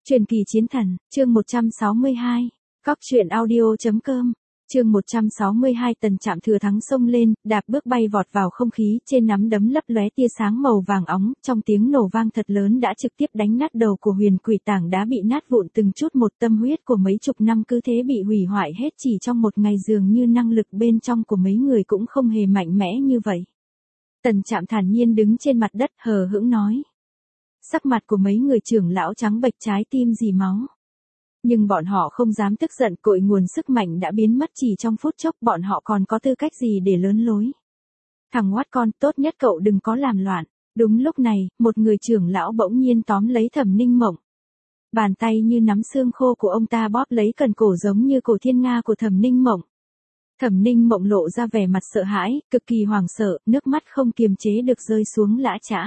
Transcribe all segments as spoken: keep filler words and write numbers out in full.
Truyền kỳ chiến thần, chương một trăm sáu mươi hai. Cóc truyện audio.com. Chương một trăm sáu mươi hai. Tần Trạm thừa thắng xông lên, đạp bước bay vọt vào không khí, trên nắm đấm lấp lóe tia sáng màu vàng óng, trong tiếng nổ vang thật lớn đã trực tiếp đánh nát đầu của huyền quỷ, tảng đá bị nát vụn từng chút một, tâm huyết của mấy chục năm cứ thế bị hủy hoại hết chỉ trong một ngày, dường như năng lực bên trong của mấy người cũng không hề mạnh mẽ như vậy. Tần Trạm thản nhiên đứng trên mặt đất, hờ hững nói. Sắc mặt của mấy người trưởng lão trắng bệch, trái tim rỉ máu. Nhưng bọn họ không dám tức giận, cội nguồn sức mạnh đã biến mất chỉ trong phút chốc, bọn họ còn có tư cách gì để lớn lối. Thằng oát con, tốt nhất cậu đừng có làm loạn. Đúng lúc này, một người trưởng lão bỗng nhiên tóm lấy Thẩm Ninh Mộng. Bàn tay như nắm xương khô của ông ta bóp lấy cần cổ giống như cổ thiên nga của Thẩm Ninh Mộng. Thẩm Ninh Mộng lộ ra vẻ mặt sợ hãi, cực kỳ hoảng sợ, nước mắt không kiềm chế được rơi xuống lã chã.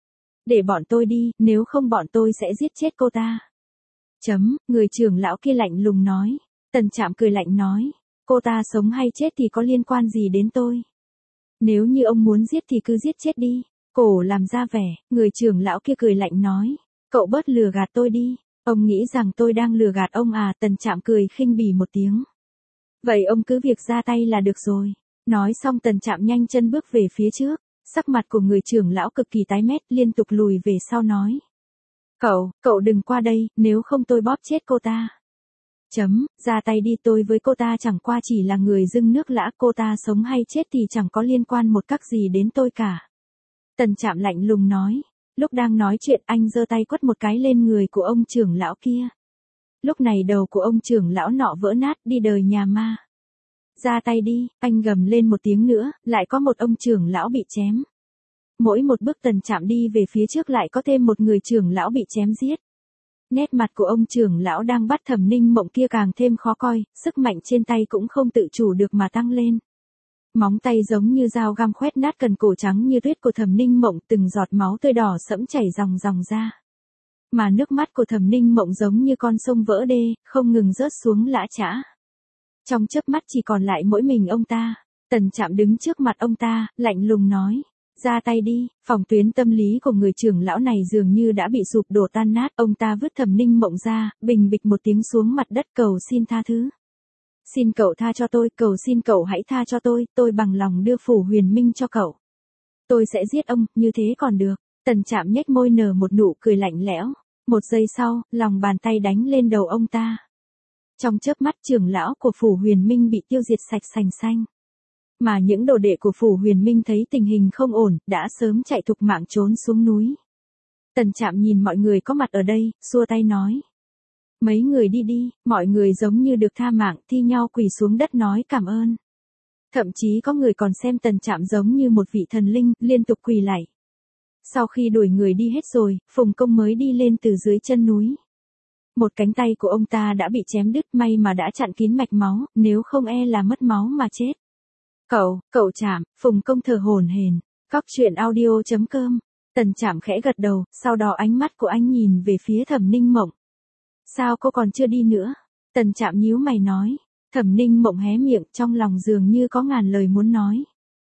Để bọn tôi đi, nếu không bọn tôi sẽ giết chết cô ta. Chấm, người trưởng lão kia lạnh lùng nói. Tần Trạm cười lạnh nói, cô ta sống hay chết thì có liên quan gì đến tôi. Nếu như ông muốn giết thì cứ giết chết đi. Cổ làm ra vẻ, người trưởng lão kia cười lạnh nói, cậu bớt lừa gạt tôi đi. Ông nghĩ rằng tôi đang lừa gạt ông à? Tần Trạm cười khinh bỉ một tiếng. Vậy ông cứ việc ra tay là được rồi. Nói xong Tần Trạm nhanh chân bước về phía trước. Sắc mặt của người trưởng lão cực kỳ tái mét, liên tục lùi về sau nói. Cậu, cậu đừng qua đây, nếu không tôi bóp chết cô ta. Chấm, ra tay đi, tôi với cô ta chẳng qua chỉ là người dưng nước lã, cô ta sống hay chết thì chẳng có liên quan một cách gì đến tôi cả. Tần Trạm lạnh lùng nói. Lúc đang nói chuyện anh giơ tay quất một cái lên người của ông trưởng lão kia. Lúc này đầu của ông trưởng lão nọ vỡ nát, đi đời nhà ma. Ra tay đi, anh gầm lên một tiếng nữa, lại có một ông trưởng lão bị chém. Mỗi một bước Tần Trạm đi về phía trước lại có thêm một người trưởng lão bị chém giết. Nét mặt của ông trưởng lão đang bắt Thẩm Ninh Mộng kia càng thêm khó coi, sức mạnh trên tay cũng không tự chủ được mà tăng lên. Móng tay giống như dao găm khoét nát cần cổ trắng như tuyết của Thẩm Ninh Mộng, từng giọt máu tươi đỏ sẫm chảy ròng ròng ra. Mà nước mắt của Thẩm Ninh Mộng giống như con sông vỡ đê, không ngừng rớt xuống lã chã. Trong chớp mắt chỉ còn lại mỗi mình ông ta. Tần Trạm đứng trước mặt ông ta, lạnh lùng nói. Ra tay đi. Phòng tuyến tâm lý của người trưởng lão này dường như đã bị sụp đổ tan nát. Ông ta vứt Thẩm Ninh Mộng ra, bình bịch một tiếng xuống mặt đất, cầu xin tha thứ. Xin cậu tha cho tôi, cầu xin cậu hãy tha cho tôi, tôi bằng lòng đưa Phủ Huyền Minh cho cậu. Tôi sẽ giết ông, như thế còn được. Tần Trạm nhếch môi nở một nụ cười lạnh lẽo. Một giây sau, lòng bàn tay đánh lên đầu ông ta. Trong chớp mắt trưởng lão của Phủ Huyền Minh bị tiêu diệt sạch sành xanh. Mà những đồ đệ của Phủ Huyền Minh thấy tình hình không ổn, đã sớm chạy thục mạng trốn xuống núi. Tần Trạm nhìn mọi người có mặt ở đây, xua tay nói. Mấy người đi đi, mọi người giống như được tha mạng, thi nhau quỳ xuống đất nói cảm ơn. Thậm chí có người còn xem Tần Trạm giống như một vị thần linh, liên tục quỳ lạy. Sau khi đuổi người đi hết rồi, Phùng Công mới đi lên từ dưới chân núi. Một cánh tay của ông ta đã bị chém đứt, may mà đã chặn kín mạch máu, nếu không e là mất máu mà chết. Cậu, cậu Trạm, Phùng Công thở hổn hển. Cóc truyện audio.com. Tần Trạm khẽ gật đầu, sau đó ánh mắt của anh nhìn về phía Thẩm Ninh Mộng. Sao cô còn chưa đi nữa? Tần Trạm nhíu mày nói. Thẩm Ninh Mộng hé miệng, trong lòng dường như có ngàn lời muốn nói.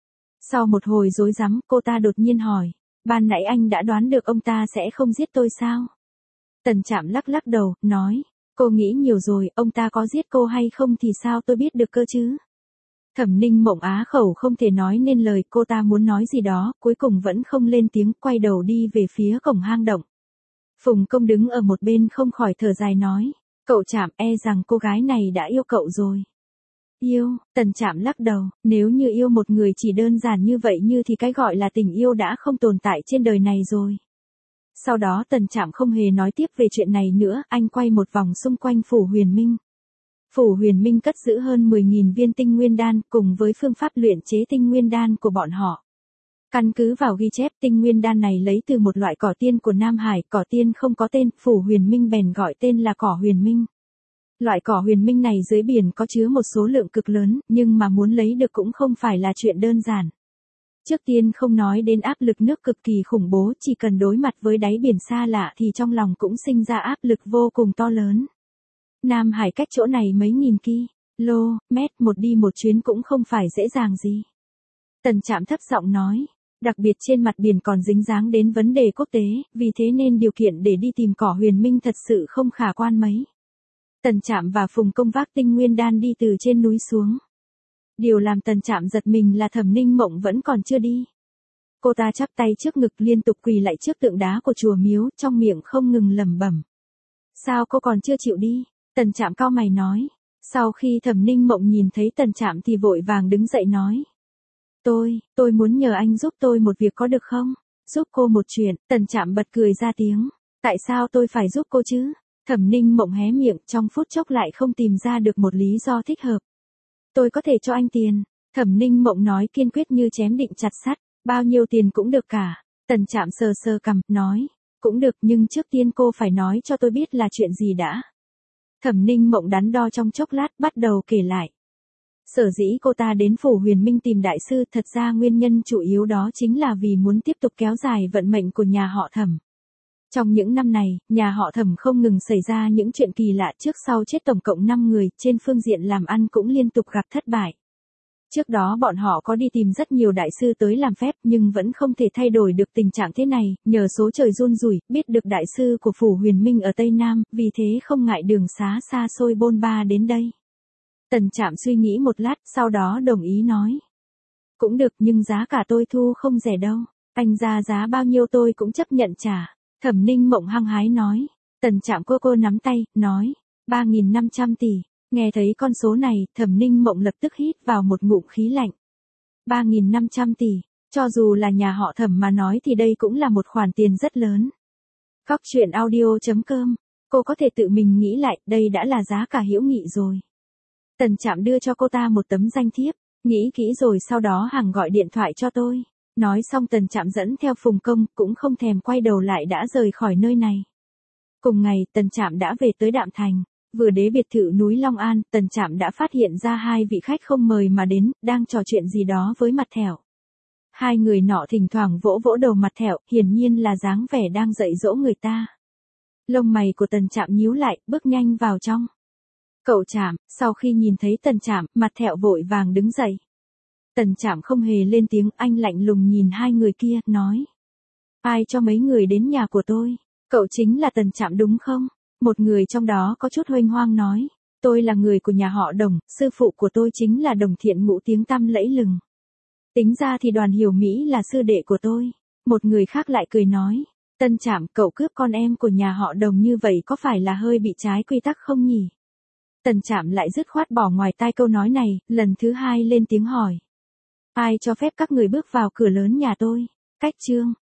Sau một hồi rối rắm, cô ta đột nhiên hỏi. Ban nãy anh đã đoán được ông ta sẽ không giết tôi sao? Tần Trạm lắc lắc đầu, nói. Cô nghĩ nhiều rồi, ông ta có giết cô hay không thì sao tôi biết được cơ chứ? Thẩm Ninh Mộng á khẩu không thể nói nên lời, cô ta muốn nói gì đó, cuối cùng vẫn không lên tiếng, quay đầu đi về phía cổng hang động. Phùng Công đứng ở một bên không khỏi thở dài nói. Cậu Trạm, e rằng cô gái này đã yêu cậu rồi. Yêu, Tần Trạm lắc đầu, nếu như yêu một người chỉ đơn giản như vậy như thì cái gọi là tình yêu đã không tồn tại trên đời này rồi. Sau đó Tần Trạm không hề nói tiếp về chuyện này nữa, anh quay một vòng xung quanh Phủ Huyền Minh. Phủ Huyền Minh cất giữ hơn mười nghìn viên tinh nguyên đan, cùng với phương pháp luyện chế tinh nguyên đan của bọn họ. Căn cứ vào ghi chép, tinh nguyên đan này lấy từ một loại cỏ tiên của Nam Hải, cỏ tiên không có tên, Phủ Huyền Minh bèn gọi tên là cỏ huyền minh. Loại cỏ huyền minh này dưới biển có chứa một số lượng cực lớn, nhưng mà muốn lấy được cũng không phải là chuyện đơn giản. Trước tiên không nói đến áp lực nước cực kỳ khủng bố, chỉ cần đối mặt với đáy biển xa lạ thì trong lòng cũng sinh ra áp lực vô cùng to lớn. Nam Hải cách chỗ này mấy nghìn ki lô mét, một đi một chuyến cũng không phải dễ dàng gì. Tần Trạm thấp giọng nói, Đặc biệt trên mặt biển còn dính dáng đến vấn đề quốc tế, vì thế nên điều kiện để đi tìm cỏ huyền minh thật sự không khả quan mấy. Tần Trạm và Phùng Công vác tinh nguyên đan đi từ trên núi xuống. Điều làm Tần Trạm giật mình là Thẩm Ninh Mộng vẫn còn chưa đi. Cô ta chắp tay trước ngực liên tục quỳ lại trước tượng đá của chùa miếu, trong miệng không ngừng lẩm bẩm. Sao cô còn chưa chịu đi? Tần Trạm cau mày nói. Sau khi Thẩm Ninh Mộng nhìn thấy Tần Trạm thì vội vàng đứng dậy nói. Tôi, tôi muốn nhờ anh giúp tôi một việc có được không? Giúp cô một chuyện. Tần Trạm bật cười ra tiếng. Tại sao tôi phải giúp cô chứ? Thẩm Ninh Mộng hé miệng, trong phút chốc lại không tìm ra được một lý do thích hợp. Tôi có thể cho anh tiền. Thẩm Ninh Mộng nói kiên quyết như chém định chặt sắt. Bao nhiêu tiền cũng được cả. Tần Trạm sờ sờ cằm, nói. Cũng được, nhưng trước tiên cô phải nói cho tôi biết là chuyện gì đã. Thẩm Ninh Mộng đắn đo trong chốc lát, bắt đầu kể lại. Sở dĩ cô ta đến phủ huyền minh tìm đại sư, thật ra nguyên nhân chủ yếu đó chính là vì muốn tiếp tục kéo dài vận mệnh của nhà họ Thẩm. Trong những năm này, nhà họ Thẩm không ngừng xảy ra những chuyện kỳ lạ, trước sau chết tổng cộng năm người, trên phương diện làm ăn cũng liên tục gặp thất bại. Trước đó bọn họ có đi tìm rất nhiều đại sư tới làm phép nhưng vẫn không thể thay đổi được tình trạng thế này, nhờ số trời run rủi, biết được đại sư của phủ huyền minh ở Tây Nam, vì thế không ngại đường xá xa xôi bôn ba đến đây. Tần Trạm suy nghĩ một lát, sau đó đồng ý nói. Cũng được, nhưng giá cả tôi thu không rẻ đâu. Anh ra giá bao nhiêu tôi cũng chấp nhận trả. Thẩm Ninh Mộng hăng hái nói. Tần Trạm cô cô nắm tay, nói. ba nghìn năm trăm tỷ. Nghe thấy con số này, Thẩm Ninh Mộng lập tức hít vào một ngụm khí lạnh. ba nghìn năm trăm tỷ. Cho dù là nhà họ Thẩm mà nói thì đây cũng là một khoản tiền rất lớn. Cóc truyện audio chấm com. Cô có thể tự mình nghĩ lại, đây đã là giá cả hữu nghị rồi. Tần Trạm đưa cho cô ta một tấm danh thiếp, nghĩ kỹ rồi sau đó hằng gọi điện thoại cho tôi. Nói xong Tần Trạm dẫn theo Phùng Công, cũng không thèm quay đầu lại đã rời khỏi nơi này. Cùng ngày, Tần Trạm đã về tới Đạm Thành, vừa đến biệt thự núi Long An, Tần Trạm đã phát hiện ra hai vị khách không mời mà đến, đang trò chuyện gì đó với Mặt Thẻo. Hai người nọ thỉnh thoảng vỗ vỗ đầu Mặt Thẻo, hiển nhiên là dáng vẻ đang dạy dỗ người ta. Lông mày của Tần Trạm nhíu lại, bước nhanh vào trong. Cậu Trạm, sau khi nhìn thấy Tần Trạm, Mặt Thẻo vội vàng đứng dậy. Tần Trạm không hề lên tiếng, anh lạnh lùng nhìn hai người kia, nói. Ai cho mấy người đến nhà của tôi? Cậu chính là Tần Trạm đúng không? Một người trong đó có chút huênh hoang nói. Tôi là người của nhà họ Đồng, sư phụ của tôi chính là Đồng Thiện Ngũ tiếng tăm lẫy lừng. Tính ra thì Đoàn Hiểu Mỹ là sư đệ của tôi. Một người khác lại cười nói. Tần Trạm, cậu cướp con em của nhà họ Đồng như vậy có phải là hơi bị trái quy tắc không nhỉ? Tần Trạm lại dứt khoát bỏ ngoài tai câu nói này, lần thứ hai lên tiếng hỏi. Ai cho phép các người bước vào cửa lớn nhà tôi? Cách chương.